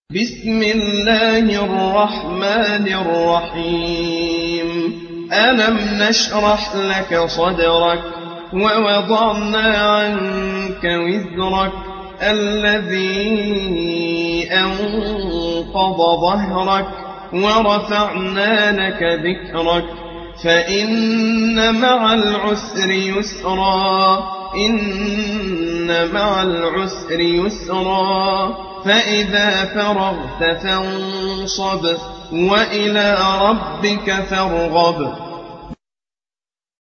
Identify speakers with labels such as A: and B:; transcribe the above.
A: بسم الله الرحمن الرحيم ألم نشرح لك صدرك ووضعنا عنك وزرك الذي أنقض ظهرك ورفعنا لك ذكرك فإن مع العسر يسرا إن مع العسر يسرا فإذا فرغت فانصب وإلى ربك فارغب